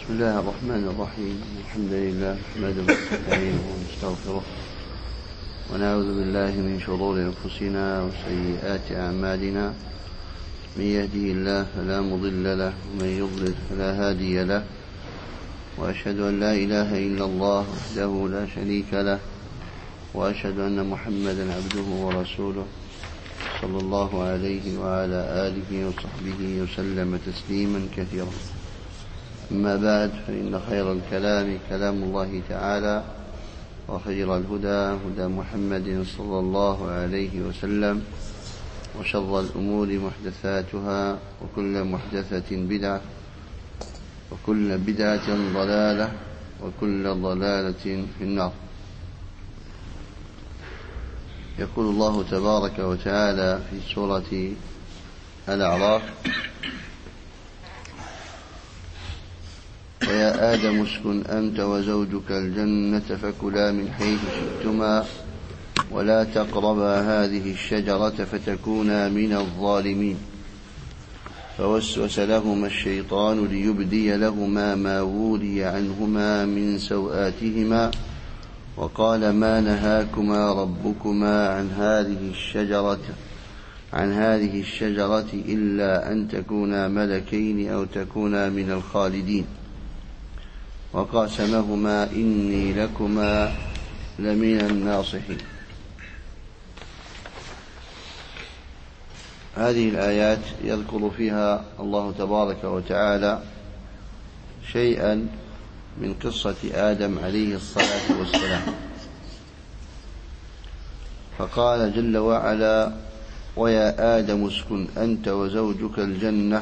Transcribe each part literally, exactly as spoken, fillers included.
بسم الله الرحمن الرحيم. الحمد لله نحمده ونستعينه ونستغفره ونعوذ بالله من شرور أنفسنا وسيئات أعمالنا. من يهده الله فلا مضل له ومن يضلل فلا هادي له، وأشهد أن لا إله إلا الله وحده لا شريك له، وأشهد أن محمدا عبده ورسوله صلى الله عليه وعلى آله وصحبه وسلم تسليما كثيرا. أما بعد، فإن خير الكلام كلام الله تعالى، وخير الهدى هدى محمد صلى الله عليه وسلم، وشر الأمور محدثاتها، وكل محدثة بدعة، وكل بدعة ضلالة، وكل ضلالة في النار. يقول الله تبارك وتعالى في سورة الأعراف: ويا آدم اسكن أنت وزوجك الجنة فكلا من حيث شئتما ولا تقربا هذه الشجرة فتكونا من الظالمين. فوسوس لهما الشيطان ليبدي لهما ما وري عنهما من سوآتهما وقال ما نهاكما ربكما عن هذه الشجرة عن هذه الشجرة إلا أن تكونا ملكين أو تكونا من الخالدين. وقاسمهما إني لكما لمن الناصحين. هذه الآيات يذكر فيها الله تبارك وتعالى شيئا من قصة آدم عليه الصلاة والسلام، فقال جل وعلا: ويا آدم اسكن أنت وزوجك الجنة.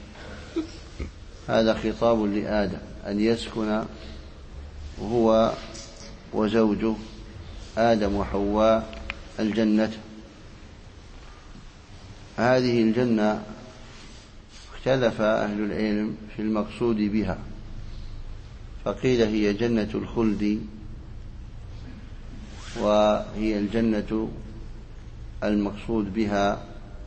هذا خطاب لآدم أن يسكن هو وزوجه آدم وحواء الجنة. هذه الجنة اختلف أهل العلم في المقصود بها، فقيل هي جنة الخلد، وهي الجنة المقصود بها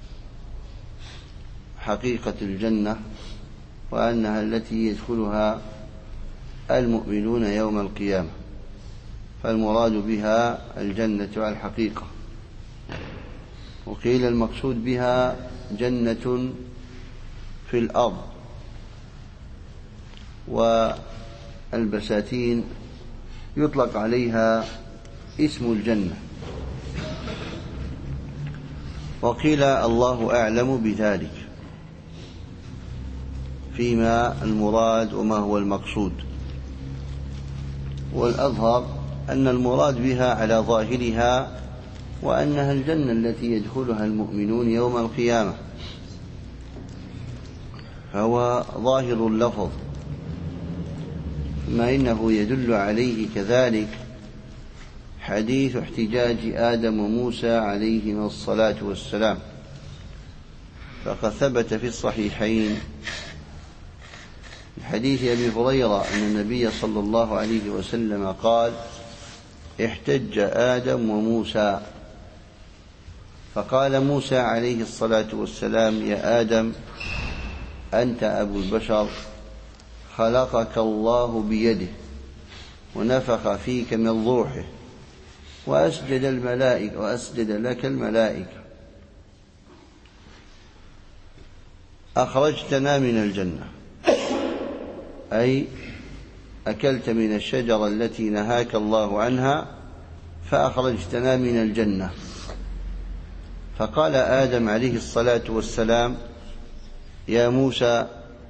حقيقة الجنة، وأنها التي يدخلها المؤمنون يوم القيامة، فالمراد بها الجنة على الحقيقة. وقيل المقصود بها جنة في الأرض، والبساتين يطلق عليها اسم الجنة. وقيل الله أعلم بذلك فيما المراد وما هو المقصود، والأظهر أن المراد بها على ظاهرها وأنها الجنة التي يدخلها المؤمنون يوم القيامة، فهو ظاهر اللفظ، ما إنه يدل عليه كذلك حديث احتجاج آدم وموسى عليهما الصلاة والسلام. فقد ثبت في الصحيحين حديث أبي هريرة أن النبي صلى الله عليه وسلم قال: احتج آدم وموسى، فقال موسى عليه الصلاة والسلام: يا آدم أنت أبو البشر، خلقك الله بيده ونفخ فيك من روحه وأسجد الملائكة وأسجد لك الملائكة، أخرجتنا من الجنة، أي أكلت من الشجرة التي نهاك الله عنها فأخرجتنا من الجنة. فقال آدم عليه الصلاة والسلام: يا موسى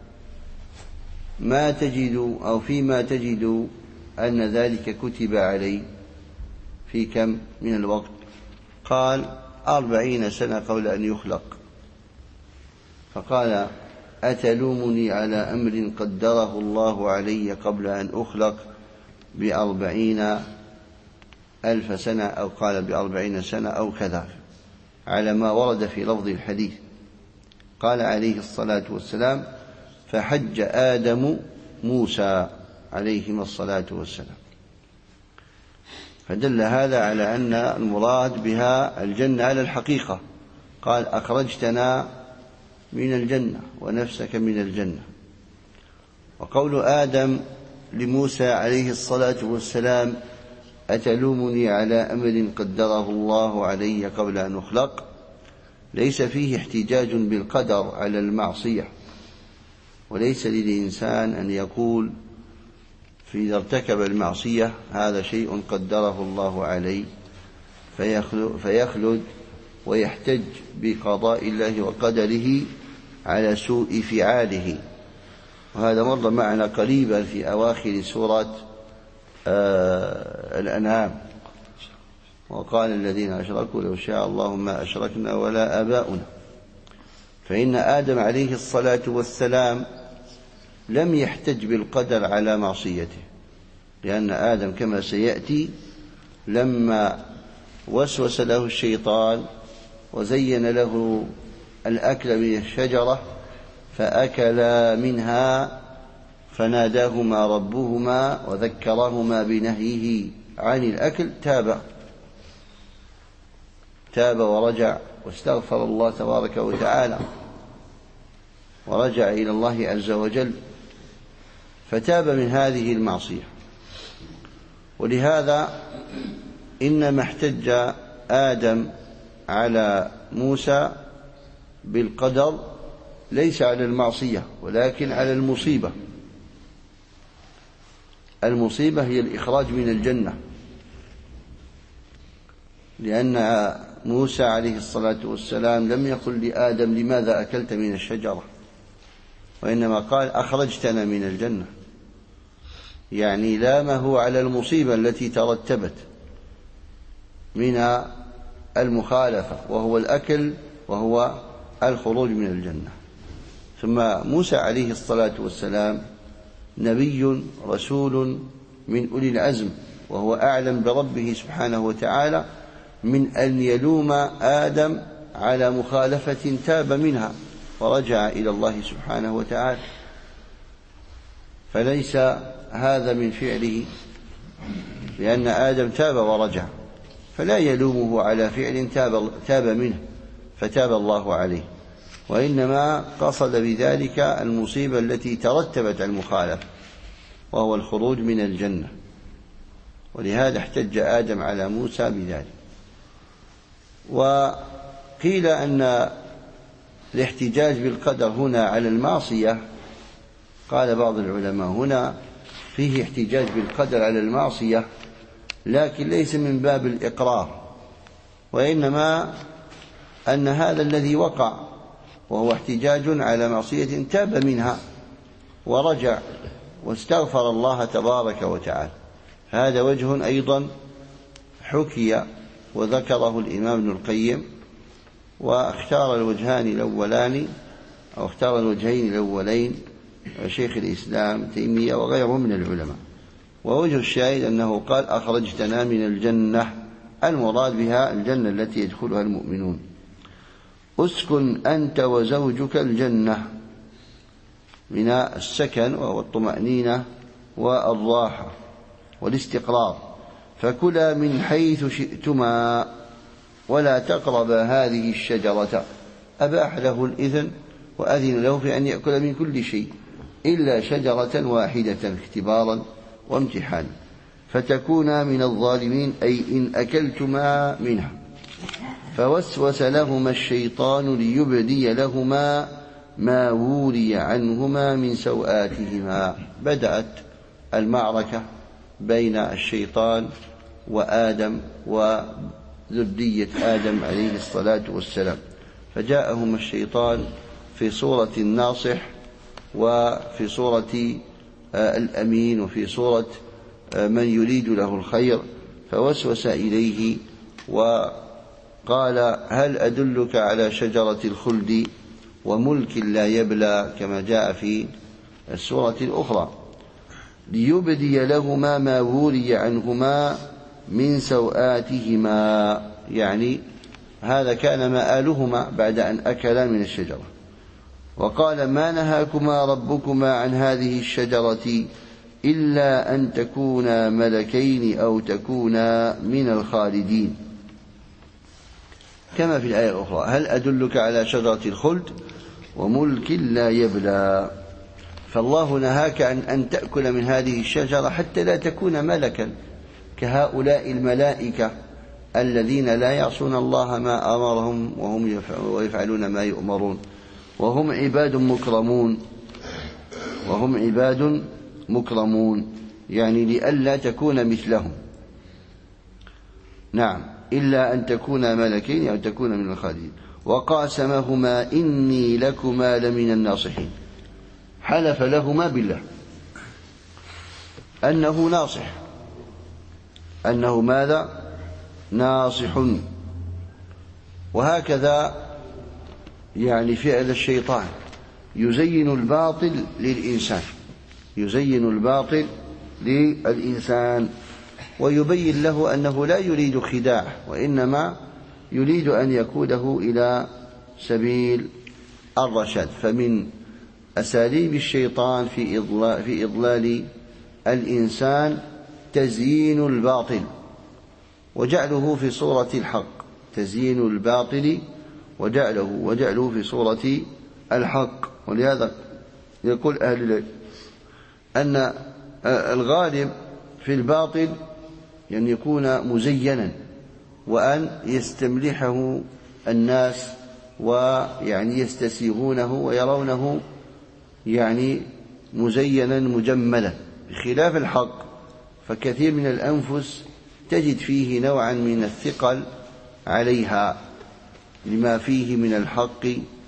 ما تجد أو فيما تجد أن ذلك كتب علي في كم من الوقت؟ قال: أربعين سنة قبل أن يخلق. فقال: أتلومني على أمر قدره الله علي قبل أن أخلق بأربعين ألف سنة، أو قال بأربعين سنة أو كذا، على ما ورد في لفظ الحديث. قال عليه الصلاة والسلام: فحج آدم موسى عليهما الصلاة والسلام. فدل هذا على أن المراد بها الجنة على الحقيقة. قال: أخرجتنا من الجنة ونفسك من الجنة. وقول آدم لموسى عليه الصلاة والسلام أتلومني على أمر قدره الله علي قبل أن أخلق ليس فيه احتجاج بالقدر على المعصية، وليس للإنسان أن يقول إذا ارتكب المعصية هذا شيء قدره الله علي فيخلد ويحتج بقضاء الله وقدره على سوء فعاله. وهذا مر معنا قريبا في أواخر سورة آه الأنعام، وقال الذين أشركوا لو شاء الله ما أشركنا ولا آباؤنا. فإن آدم عليه الصلاة والسلام لم يحتج بالقدر على معصيته، لأن آدم كما سيأتي لما وسوس له الشيطان وزين له الأكل من الشجرة فأكلا منها فناداهما ربهما وذكرهما بنهيه عن الأكل تاب تاب ورجع واستغفر الله تبارك وتعالى ورجع إلى الله عز وجل فتاب من هذه المعصية. ولهذا إنما احتج آدم على موسى بالقدر ليس على المعصية ولكن على المصيبة. المصيبة هي الإخراج من الجنة، لأن موسى عليه الصلاة والسلام لم يقل لآدم لماذا أكلت من الشجرة، وإنما قال أخرجتنا من الجنة، يعني لامه على المصيبة التي ترتبت من المخالفة وهو الأكل وهو الخروج من الجنة. ثم موسى عليه الصلاة والسلام نبي رسول من أولي العزم، وهو أعلم بربه سبحانه وتعالى من أن يلوم آدم على مخالفة تاب منها ورجع إلى الله سبحانه وتعالى، فليس هذا من فعله، لأن آدم تاب ورجع، فلا يلومه على فعل تاب, تاب منه فتاب الله عليه، وإنما قصد بذلك المصيبة التي ترتبت على المخالفة وهو الخروج من الجنة. ولهذا احتج آدم على موسى بذلك. وقيل أن الاحتجاج بالقدر هنا على المعصية، قال بعض العلماء هنا فيه احتجاج بالقدر على المعصية لكن ليس من باب الإقرار، وإنما أن هذا الذي وقع وهو احتجاج على معصية تاب منها ورجع واستغفر الله تبارك وتعالى. هذا وجه أيضا حكي وذكره الإمام ابن القيم، واختار الوجهان الأولان أو اختار الوجهين الأولين شيخ الإسلام تيمية وغيره من العلماء. ووجه الشاهد أنه قال أخرجتنا من الجنة، المراد بها الجنة التي يدخلها المؤمنون. أسكن أنت وزوجك الجنة، من السكن وهو الطمأنينة والراحة والاستقرار، فكلا من حيث شئتما ولا تقربا هذه الشجرة. أباح له الإذن وأذن له في أن يأكل من كل شيء إلا شجرة واحدة اختبارا وامتحانا فتكونا من الظالمين، أي إن أكلتما منها. فوسوس لهما الشيطان ليبدي لهما ما وري عنهما من سوآتهما. بدأت المعركة بين الشيطان وآدم وذرية آدم عليه الصلاة والسلام، فجاءهما الشيطان في صورة الناصح وفي صورة الأمين وفي صورة من يريد له الخير، فوسوس إليه وقال هل أدلك على شجرة الخلد وملك لا يبلى، كما جاء في السورة الأخرى، ليبدي لهما ما وري عنهما من سوآتهما، يعني هذا كان مآلهما بعد أن أكلا من الشجرة. وقال ما نهاكما ربكما عن هذه الشجرة إلا أن تكونا ملكين أو تكونا من الخالدين، كما في الآية الأخرى هل أدلك على شجرة الخلد وملك لا يبلى. فالله نهاك عن أن تأكل من هذه الشجرة حتى لا تكون ملكا كهؤلاء الملائكة الذين لا يعصون الله ما أمرهم وهم ويفعلون ما يؤمرون، وهم عباد مكرمون وهم عباد مكرمون يعني لئلا تكون مثلهم. نعم، إلا أن تكون ملكين أو تكون من الخالدين. وقاسمهما إني لكما لمن الناصحين، حلف لهما بالله أنه ناصح، أنه ماذا؟ ناصح. وهكذا يعني فعل الشيطان، يزين الباطل للإنسان، يزين الباطل للإنسان ويبين له أنه لا يريد خداعه، وإنما يريد أن يقوده إلى سبيل الرشاد. فمن أساليب الشيطان في إضلال, في إضلال الإنسان تزيين الباطل وجعله في صورة الحق، تزيين الباطل وجعله وجعله في صورة الحق. ولهذا يقول أهل العلم أن الغالب في الباطل أن يكون مزينا وأن يستملحه الناس ويعني يستسيغونه ويرونه يعني مزينا مجملا، بخلاف الحق فكثير من الأنفس تجد فيه نوعا من الثقل عليها لما فيه من الحق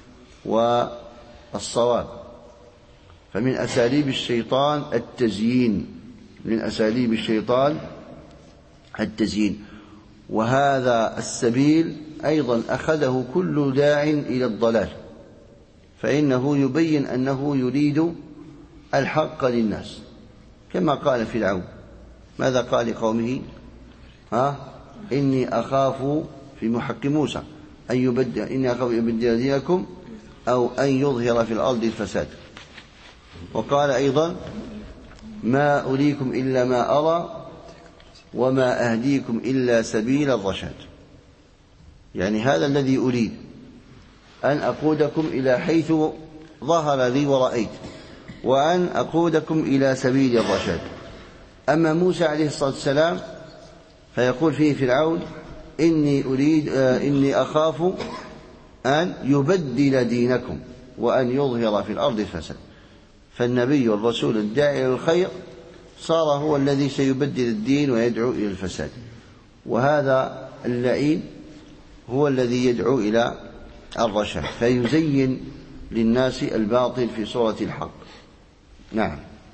والصواب. فمن أساليب الشيطان التزيين، من أساليب الشيطان التزيين. وهذا السبيل أيضا أخذه كل داع إلى الضلال، فإنه يبين أنه يريد الحق للناس، كما قال فرعون. ماذا قال لقومه؟ ها إني أخاف في محق موسى أن يبدل إني أخاف أن يبدل دينكم أو أن يظهر في الأرض الفساد. وقال أيضا ما أريكم إلا ما أرى وما أهديكم إلا سبيل الرشاد، يعني هذا الذي أريد أن أقودكم إلى حيث ظهر لي ورأيت، وأن أقودكم إلى سبيل الرشاد. أما موسى عليه الصلاة والسلام فيقول فيه فرعون إني أريد آه إني أخاف أن يبدل دينكم وأن يظهر في الأرض الفساد. فالنبي والرسول الداعي إلى الخير صار هو الذي سيبدل الدين ويدعو إلى الفساد، وهذا اللعين هو الذي يدعو إلى الرشاد، فيزين للناس الباطل في صورة الحق. نعم.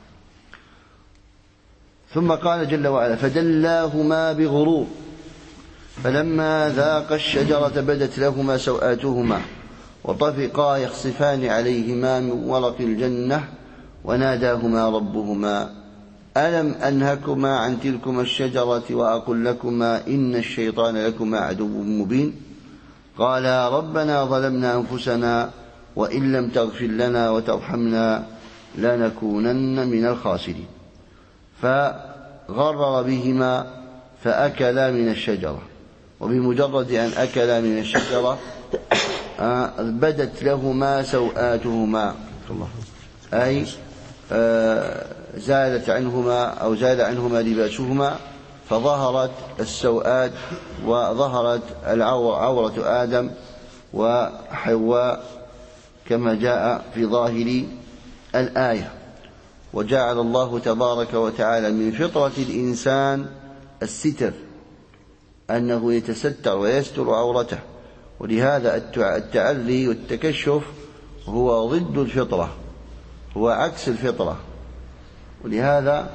ثم قال جل وعلا فدلاهما بغرور فلما ذاقا الشجرة بدت لهما سوآتهما وطفقا يخصفان عليهما من ورق الجنة وناداهما ربهما ألم أنهكما عن تلكما الشجرة وأقل لكما إن الشيطان لكما عدو مبين قالا ربنا ظلمنا أنفسنا وإن لم تغفر لنا وترحمنا لنكونن من الخاسرين. فغرر بهما فأكلا من الشجرة، وبمجرد أن أكلا من الشجرة بدت لهما سوآتهما أي زالت عنهما أو زال عنهما لباسهما، فظهرت السوآت وظهرت عورة آدم وحواء كما جاء في ظاهر الآية. وجعل الله تبارك وتعالى من فطرة الإنسان الستر، أنه يتستر ويستر عورته، ولهذا التعري والتكشف هو ضد الفطرة، هو عكس الفطرة. ولهذا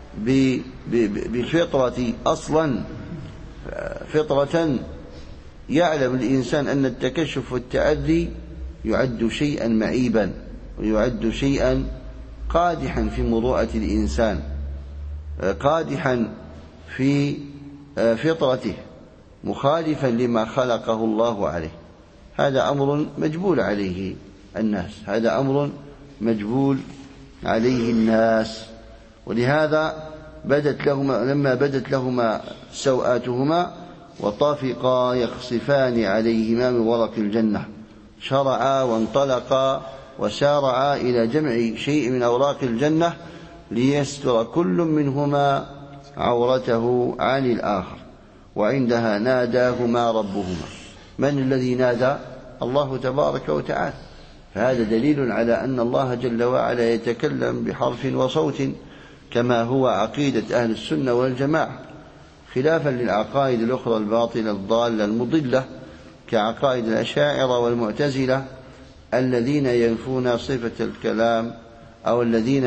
بالفطرة أصلا فطرة يعلم الإنسان أن التكشف والتعري يعد شيئا معيبا ويعد شيئا قادحا في مروءة الإنسان، قادحا في فطرته، مخالفا لما خلقه الله عليه. هذا أمر مجبول عليه الناس، هذا أمر مجبول عليه الناس. ولهذا بدت لهما لما بدت لهما سوآتهما وطافقا يخصفان عليهما من ورق الجنة شرعا وانطلقا وسارعا إلى جمع شيء من أوراق الجنة ليستر كل منهما عورته عن الآخر. وعندها ناداهما ربهما. من الذي نادى؟ الله تبارك وتعالى. فهذا دليل على أن الله جل وعلا يتكلم بحرف وصوت كما هو عقيدة أهل السنة والجماعة، خلافا للعقائد الأخرى الباطلة الضالة المضلة كعقائد الأشاعرة والمعتزلة الذين ينفون صفة الكلام، أو الذين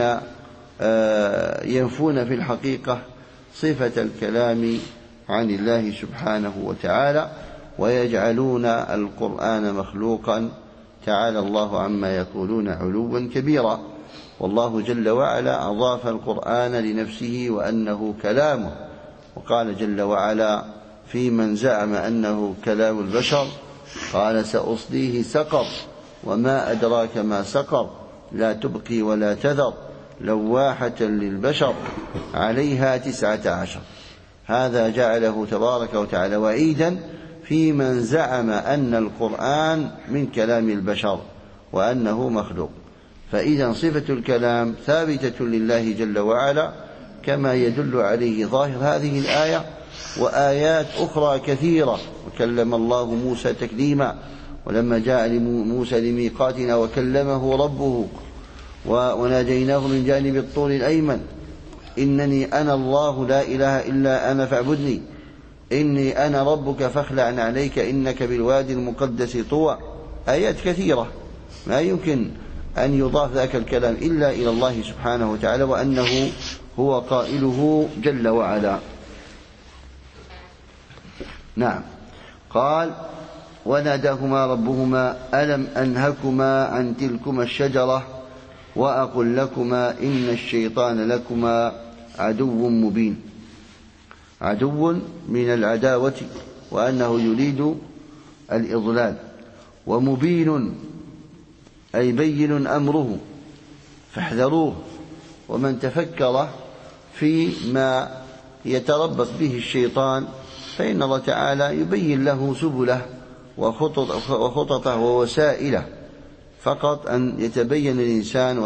ينفون في الحقيقة صفة الكلام عن الله سبحانه وتعالى، ويجعلون القرآن مخلوقا، تعالى الله عما يقولون علوا كبيرا. والله جل وعلا أضاف القرآن لنفسه وأنه كلامه، وقال جل وعلا في من زعم أنه كلام البشر قال سأصليه سقر وما أدراك ما سقر لا تبقي ولا تذر لواحة للبشر عليها تسعة عشر. هذا جعله تبارك وتعالى وعيدا في من زعم أن القرآن من كلام البشر وأنه مخلوق. فإذا صفة الكلام ثابتة لله جل وعلا كما يدل عليه ظاهر هذه الآية وآيات أخرى كثيرة. وكلم الله موسى تكليما، ولما جاء موسى لميقاتنا وكلمه ربه وناديناه من جانب الطور الأيمن إنني أنا الله لا إله إلا أنا فاعبدني إني أنا ربك فاخلع عليك إنك بالوادي المقدس طوى. آيات كثيرة ما يمكن أن يضاف ذاك الكلام إلا إلى الله سبحانه وتعالى، وأنه هو قائله جل وعلا. نعم. قال وناداهما ربهما ألم أنهكما عن تلكما الشجرة وأقل لكما إن الشيطان لكما عدو مبين. عدو من العداوة وأنه يريد الإضلال، ومبين أي بين أمره فاحذروه. ومن تفكر فيما يتربص به الشيطان فإن الله تعالى يبين له سبله وخططه ووسائله، فقط أن يتبين الإنسان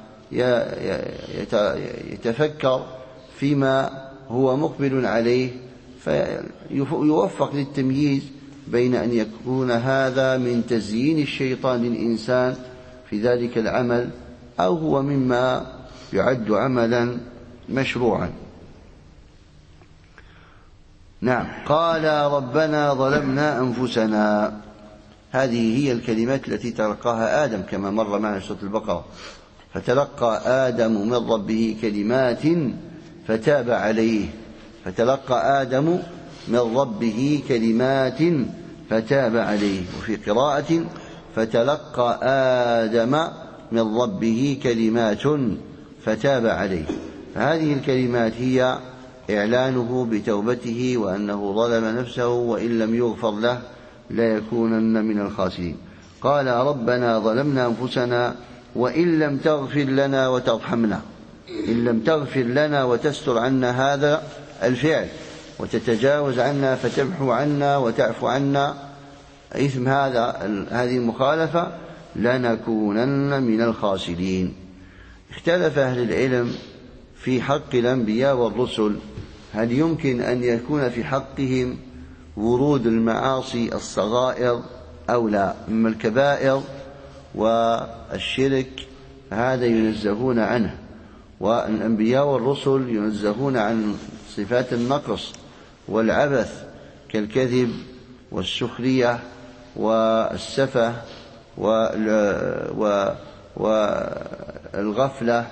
ويتفكر فيما هو مقبل عليه فيوفق للتمييز بين أن يكون هذا من تزيين الشيطان للإنسان في ذلك العمل أو هو مما يعد عملا مشروعا. نعم. قال ربنا ظلمنا أنفسنا. هذه هي الكلمات التي تلقاها آدم كما مر معنا في سورة البقرة. فتلقى آدم من ربه كلمات فتاب عليه. فتلقى آدم من ربه كلمات فتاب عليه. وفي قراءة فتلقى آدم من ربه كلمات فتاب عليه. فهذه الكلمات هي إعلانه بتوبته وأنه ظلم نفسه وإن لم يغفر له لا يكونن من الخاسرين. قال ربنا ظلمنا أنفسنا وإن لم تغفر لنا وترحمنا. إن لم تغفر لنا وتستر عنا هذا الفعل وتتجاوز عنا فتمحو عنا وتعفو عنا إثم هذا هذه المخالفة لنكونن من الخاسرين. اختلف أهل العلم في حق الأنبياء والرسل هل يمكن أن يكون في حقهم ورود المعاصي الصغائر أو لا. أما الكبائر والشرك هذا ينزهون عنه، والأنبياء والرسل ينزهون عن صفات النقص والعبث كالكذب والسخرية والسفه والغفلة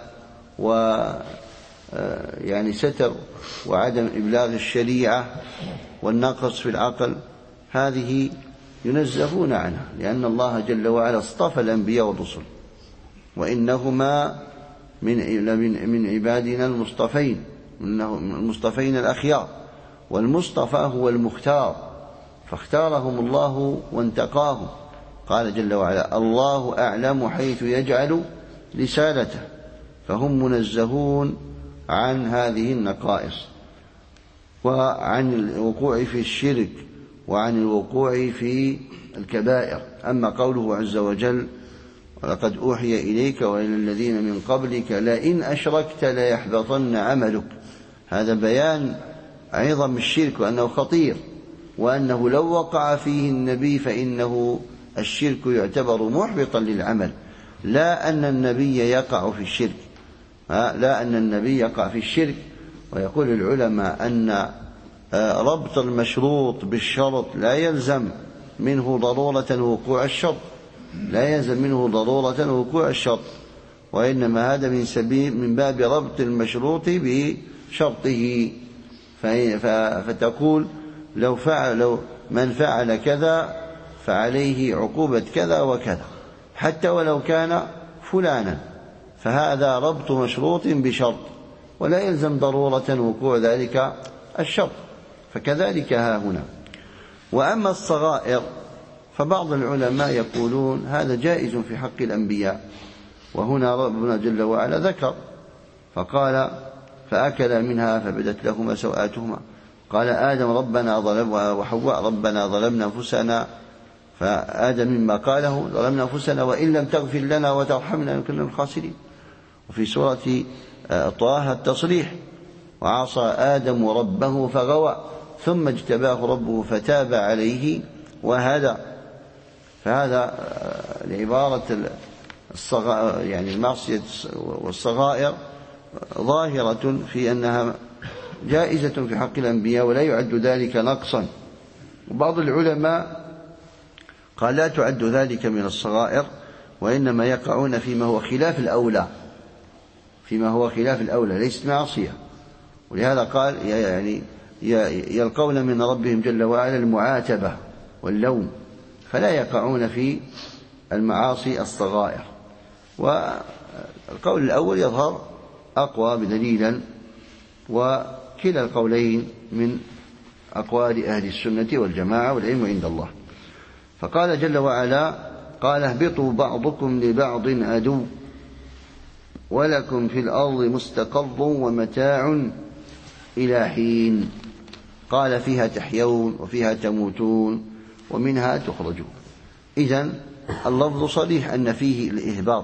ويعني ستر وعدم إبلاغ الشريعة والنقص في العقل. هذه ينزهون عنها لأن الله جل وعلا اصطفى الأنبياء والرسل وإنهما من من عبادنا المصطفين، المصطفين الأخيار، والمصطفى هو المختار فاختارهم الله وانتقاهم. قال جل وعلا الله أعلم حيث يجعل رسالته. فهم منزهون عن هذه النقائص وعن الوقوع في الشرك وعن الوقوع في الكبائر. أما قوله عز وجل ولقد أوحي إليك وإلى الذين من قبلك لئن أشركت ليحبطن عملك. هذا بيان عظم الشرك وأنه خطير، وأنه لو وقع فيه النبي فإنه الشرك يعتبر محبطا للعمل، لا أن النبي يقع في الشرك، لا أن النبي يقع في الشرك. ويقول العلماء أن ربط المشروط بالشرط لا يلزم منه ضرورة وقوع الشرط، لا يلزم منه ضرورة وقوع الشرط، وإنما هذا من سبيل من باب ربط المشروط بشرطه. فتقول لو فعل لو من فعل كذا فعليه عقوبة كذا وكذا حتى ولو كان فلانا، فهذا ربط مشروط بشرط ولا يلزم ضرورة وقوع ذلك الشرط. فكذلك ها هنا. وأما الصغائر فبعض العلماء يقولون هذا جائز في حق الأنبياء، وهنا ربنا جل وعلا ذكر فقال فأكلا منها فبدت لهما سوآتهما، قال آدم ربنا ظلم وحواء ربنا ظلمنا أنفسنا، فآدم مما قاله ظلمنا أنفسنا وإن لم تغفر لنا وترحمنا لنكن من الخاسرين. وفي سورة طه التصريح وعصى آدم ربه فغوى ثم اجتباه ربه فتاب عليه وهدى. فهذا العبارة الصغائر يعني المعصية والصغائر ظاهرة في أنها جائزة في حق الأنبياء ولا يعد ذلك نقصا. وبعض العلماء قال لا تعد ذلك من الصغائر، وإنما يقعون فيما هو خلاف الأولى، فيما هو خلاف الأولى ليست معصية. ولهذا قال يعني يلقون من ربهم جل وعلا المعاتبة واللوم، فلا يقعون في المعاصي الصغائر. والقول الأول يظهر أقوى بدليلا، وكلا القولين من أقوال أهل السنة والجماعة والعلم عند الله. فقال جل وعلا قال اهبطوا بعضكم لبعض عدو ولكم في الأرض مستقر ومتاع إلى حين، قال فيها تحيون وفيها تموتون ومنها تخرجون. إذن اللفظ صريح أن فيه الإهباط،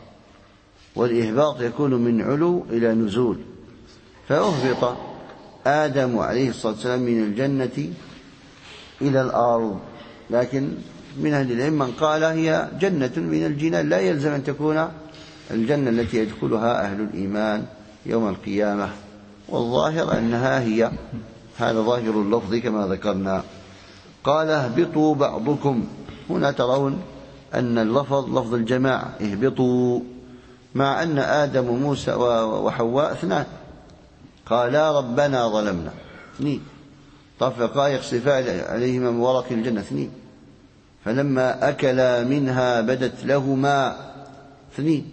والإهباط يكون من علو إلى نزول. فأهبط آدم عليه الصلاة والسلام من الجنة إلى الأرض، لكن من أهل العلم من قال هي جنة من الجنان، لا يلزم أن تكون الجنة التي يدخلها أهل الإيمان يوم القيامة، والظاهر أنها هي، هذا ظاهر اللفظ كما ذكرنا. قال اهبطوا بعضكم، هنا ترون أن اللفظ لفظ الجماعة اهبطوا، مع أن آدم وموسى وحواء اثنان، قالا ربنا ظلمنا اثنين، طفقا يخصفان عليهما من ورق الجنة اثنين، فلما أكلا منها بدت لهما اثنين.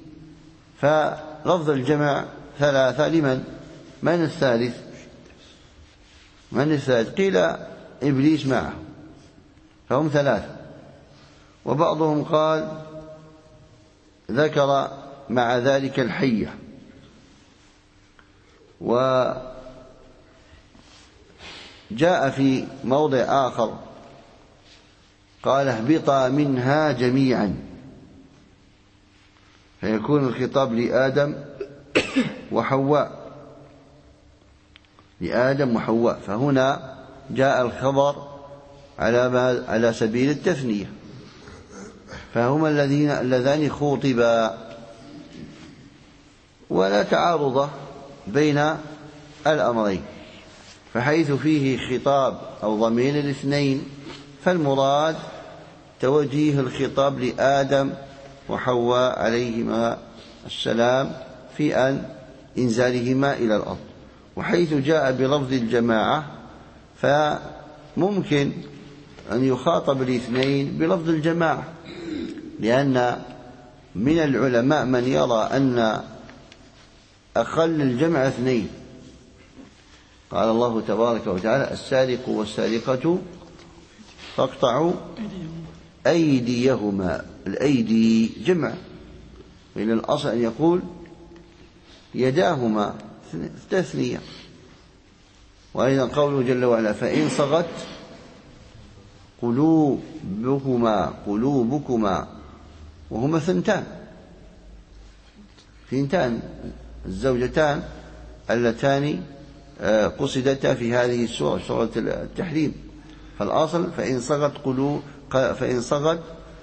فلفظ الجمع ثلاثة لمن؟ من الثالث؟ من الثالث؟ قيل إبليس معه، فهم ثلاثة. وبعضهم قال ذكر مع ذلك الحية. وجاء في موضع آخر قال اهبطا منها جميعا، فيكون الخطاب لآدم وحواء، لآدم وحواء. فهنا جاء الخبر على على سبيل التثنية، فهما الذين اللذان خوطبا، ولا تعارض بين الأمرين. فحيث فيه خطاب أو ضمير الاثنين فالمراد توجيه الخطاب لآدم وحواء عليهما السلام في أن إنزالهما إلى الأرض. وحيث جاء بلفظ الجماعة فممكن أن يخاطب الاثنين بلفظ الجماعة، لأن من العلماء من يرى أن أقل الجمع اثنين. قال الله تبارك وتعالى السارق والسارقة فاقطعوا أيديهما، الأيدي جمع، من الأصل أن يقول يداهما تثنية. وأيضا قوله جل وعلا فإن صغت قلوبكما قلوبكما وهما ثنتان ثنتان الزوجتان اللتان قصدتا في هذه السورة سورة التحريم. فالأصل فإن صغت قلوب فإن صغت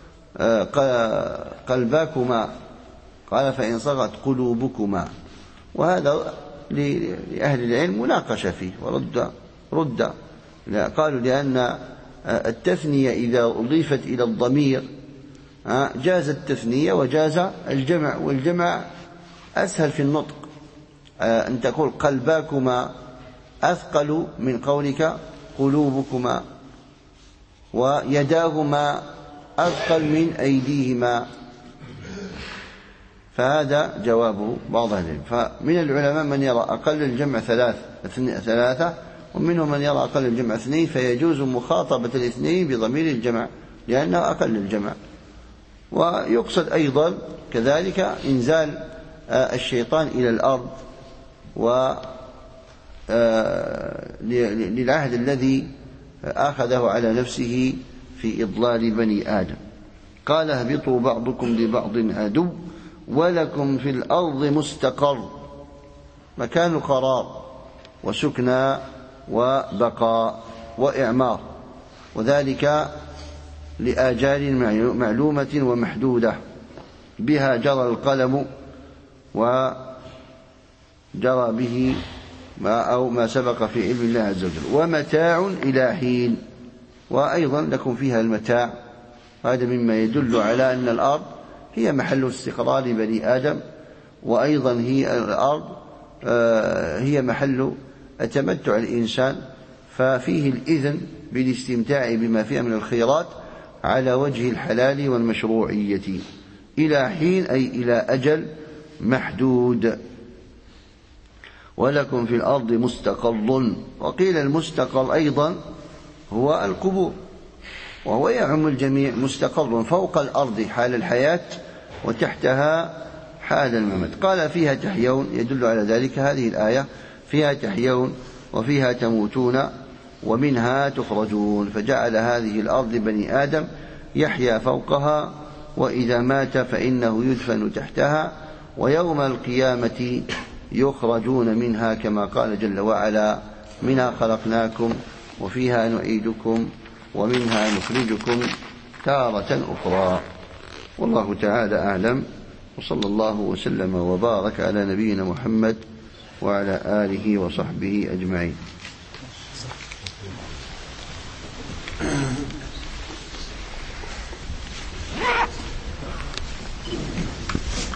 قلباكما، قال فإن صغت قلوبكما، وهذا لأهل العلم مناقشة فيه ورد رد قالوا لأن التثنية إذا أضيفت إلى الضمير جاز التثنية وجاز الجمع، والجمع أسهل في النطق. أن تقول قلباكما أثقل من قولك قلوبكما، ويداهما أثقل من أيديهما. فهذا جوابه بعض أهل العلم. فمن العلماء من يرى أقل الجمع ثلاث ثلاثة، ومنهم من يرى أقل الجمع اثنين، فيجوز مخاطبة الاثنين بضمير الجمع لأنه أقل الجمع. ويقصد أيضا كذلك إنزال الشيطان إلى الأرض وللعهد الذي أخذه على نفسه في إضلال بني آدم. قال اهبطوا بعضكم لبعض عدو ولكم في الأرض مستقر، مكان قرار وسكنى وبقاء وإعمار، وذلك لآجال معلومة ومحدودة بها جرى القلم وجرى به ما أو ما سبق في علم الله عز وجل، ومتاع إلى حين، وأيضا لكم فيها المتاع. هذا مما يدل على أن الأرض هي محل استقرار بني آدم، وأيضا هي الأرض هي محل تمتع الإنسان، ففيه الإذن بالاستمتاع بما فيها من الخيرات على وجه الحلال والمشروعية إلى حين أي إلى أجل محدود. ولكم في الأرض مستقر، وقيل المستقر أيضا هو القبور، وهو يعم الجميع، مستقر فوق الأرض حال الحياة وتحتها حال الممات. قال فيها تحيون، يدل على ذلك هذه الآية، فيها تحيون وفيها تموتون ومنها تخرجون، فجعل هذه الأرض بني آدم يحيا فوقها، وإذا مات فإنه يدفن تحتها، ويوم القيامة يخرجون منها كما قال جل وعلا منها خلقناكم وفيها نعيدكم ومنها نخرجكم تارة أخرى. والله تعالى أعلم، وصلى الله وسلم وبارك على نبينا محمد وعلى آله وصحبه أجمعين.